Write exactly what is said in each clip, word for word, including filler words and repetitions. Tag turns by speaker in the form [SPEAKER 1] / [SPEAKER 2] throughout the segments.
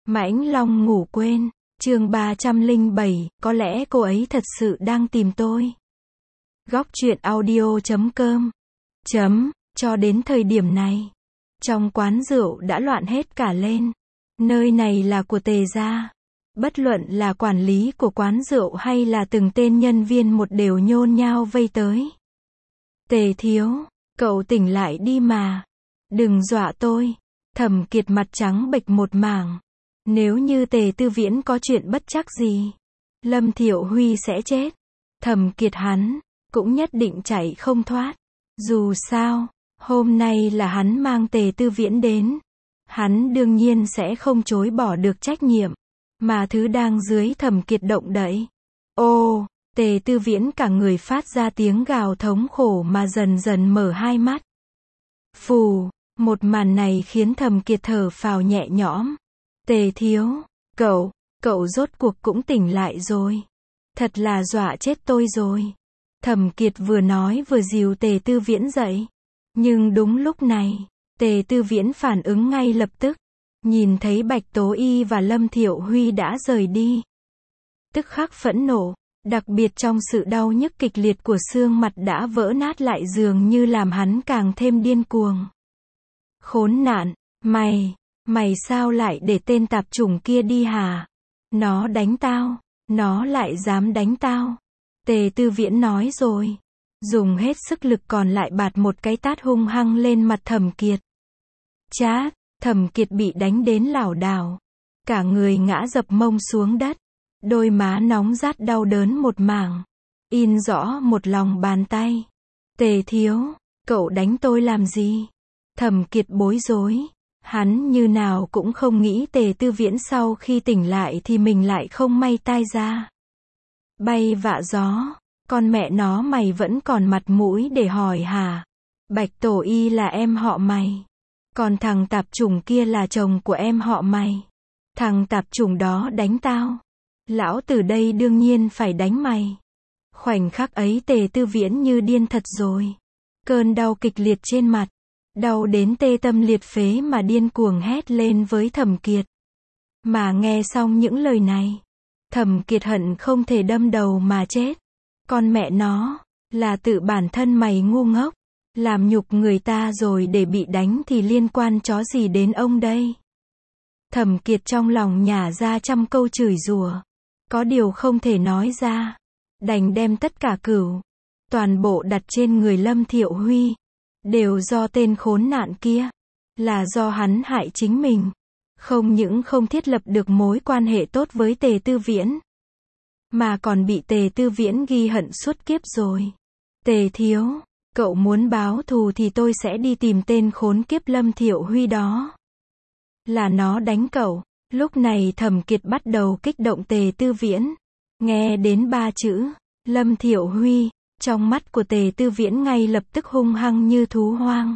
[SPEAKER 1] Mãnh Long ngủ quên, chương ba trăm lẻ bảy, có lẽ cô ấy thật sự đang tìm tôi. Góc truyện audio chấm com chấm, cho đến thời điểm này, trong quán rượu đã loạn hết cả lên. Nơi này là của Tề gia. Bất luận là quản lý của quán rượu hay là từng tên nhân viên một đều nhôn nhao vây tới. Tề thiếu, cậu tỉnh lại đi mà. Đừng dọa tôi. Thẩm Kiệt mặt trắng bệch một mảng. Nếu như Tề Tư Viễn có chuyện bất trắc gì, Lâm Thiệu Huy sẽ chết. Thẩm Kiệt hắn cũng nhất định chạy không thoát. Dù sao, hôm nay là hắn mang Tề Tư Viễn đến. Hắn đương nhiên sẽ không chối bỏ được trách nhiệm. Mà thứ đang dưới Thẩm Kiệt động đậy. Ô, Tề Tư Viễn cả người phát ra tiếng gào thống khổ mà dần dần mở hai mắt. Phù, một màn này khiến Thẩm Kiệt thở phào nhẹ nhõm. Tề thiếu, cậu, cậu rốt cuộc cũng tỉnh lại rồi. Thật là dọa chết tôi rồi. Thẩm Kiệt vừa nói vừa dìu Tề Tư Viễn dậy. Nhưng đúng lúc này, Tề Tư Viễn phản ứng ngay lập tức. Nhìn thấy Bạch Tố Y và Lâm Thiệu Huy đã rời đi. Tức khắc phẫn nộ, đặc biệt trong sự đau nhức kịch liệt của xương mặt đã vỡ nát lại dường như làm hắn càng thêm điên cuồng. Khốn nạn, mày, mày sao lại để tên tạp chủng kia đi hả? Nó đánh tao, nó lại dám đánh tao. Tề Tư Viễn nói rồi, dùng hết sức lực còn lại bạt một cái tát hung hăng lên mặt Thẩm Kiệt. Chát, Thẩm Kiệt bị đánh đến lảo đảo, cả người ngã dập mông xuống đất, đôi má nóng rát đau đớn một mảng, in rõ một lòng bàn tay. Tề thiếu, cậu đánh tôi làm gì? Thẩm Kiệt bối rối, hắn như nào cũng không nghĩ Tề Tư Viễn sau khi tỉnh lại thì mình lại không may tai ra. Bay vạ gió, con mẹ nó mày vẫn còn mặt mũi để hỏi hả? Bạch Tổ Y là em họ mày. Còn thằng tạp chủng kia là chồng của em họ mày. Thằng tạp chủng đó đánh tao. Lão từ đây đương nhiên phải đánh mày. Khoảnh khắc ấy Tề Tư Viễn như điên thật rồi. Cơn đau kịch liệt trên mặt. Đau đến tê tâm liệt phế mà điên cuồng hét lên với Thẩm Kiệt. Mà nghe xong những lời này, Thẩm Kiệt hận không thể đâm đầu mà chết. Con mẹ nó, là tự bản thân mày ngu ngốc. Làm nhục người ta rồi để bị đánh thì liên quan chó gì đến ông đây? Thẩm Kiệt trong lòng nhả ra trăm câu chửi rủa, có điều không thể nói ra, đành đem tất cả cửu, toàn bộ đặt trên người Lâm Thiệu Huy, đều do tên khốn nạn kia, là do hắn hại chính mình, không những không thiết lập được mối quan hệ tốt với Tề Tư Viễn, mà còn bị Tề Tư Viễn ghi hận suốt kiếp rồi. Tề thiếu, cậu muốn báo thù thì tôi sẽ đi tìm tên khốn kiếp Lâm Thiệu Huy đó. Là nó đánh cậu. Lúc này Thẩm Kiệt bắt đầu kích động Tề Tư Viễn. Nghe đến ba chữ, Lâm Thiệu Huy, trong mắt của Tề Tư Viễn ngay lập tức hung hăng như thú hoang.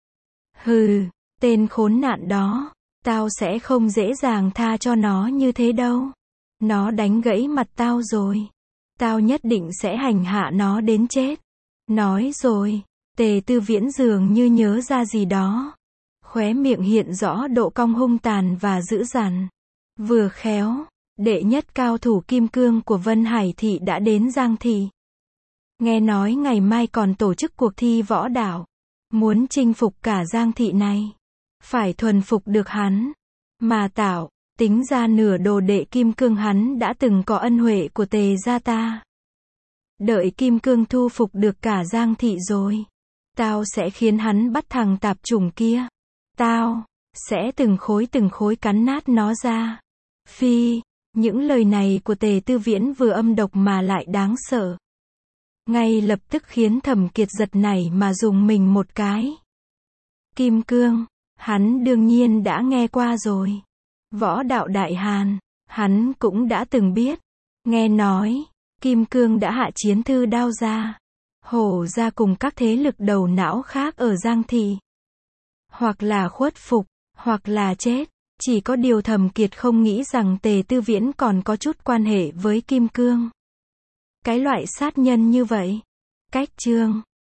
[SPEAKER 1] Hừ, tên khốn nạn đó, tao sẽ không dễ dàng tha cho nó như thế đâu. Nó đánh gãy mặt tao rồi. Tao nhất định sẽ hành hạ nó đến chết. Nói rồi, Tề Tư Viễn dường như nhớ ra gì đó. Khóe miệng hiện rõ độ cong hung tàn và dữ dằn. Vừa khéo, đệ nhất cao thủ kim cương của Vân Hải Thị đã đến Giang Thị. Nghe nói ngày mai còn tổ chức cuộc thi võ đạo. Muốn chinh phục cả Giang Thị này, phải thuần phục được hắn. Mà tạo, tính ra nửa đồ đệ kim cương hắn đã từng có ân huệ của Tề gia ta. Đợi kim cương thu phục được cả Giang Thị rồi, tao sẽ khiến hắn bắt thằng tạp chủng kia. Tao sẽ từng khối từng khối cắn nát nó ra. Phi, những lời này của Tề Tư Viễn vừa âm độc mà lại đáng sợ. Ngay lập tức khiến Thẩm Kiệt giật nảy mà dùng mình một cái. Kim cương, hắn đương nhiên đã nghe qua rồi. Võ đạo Đại Hàn, hắn cũng đã từng biết. Nghe nói, Kim Cương đã hạ chiến thư Đao gia, Hổ gia cùng các thế lực đầu não khác ở Giang Thị. Hoặc là khuất phục, hoặc là chết. Chỉ có điều Thẩm Kiệt không nghĩ rằng Tề Tư Viễn còn có chút quan hệ với Kim Cương. Cái loại sát nhân như vậy. Cách chương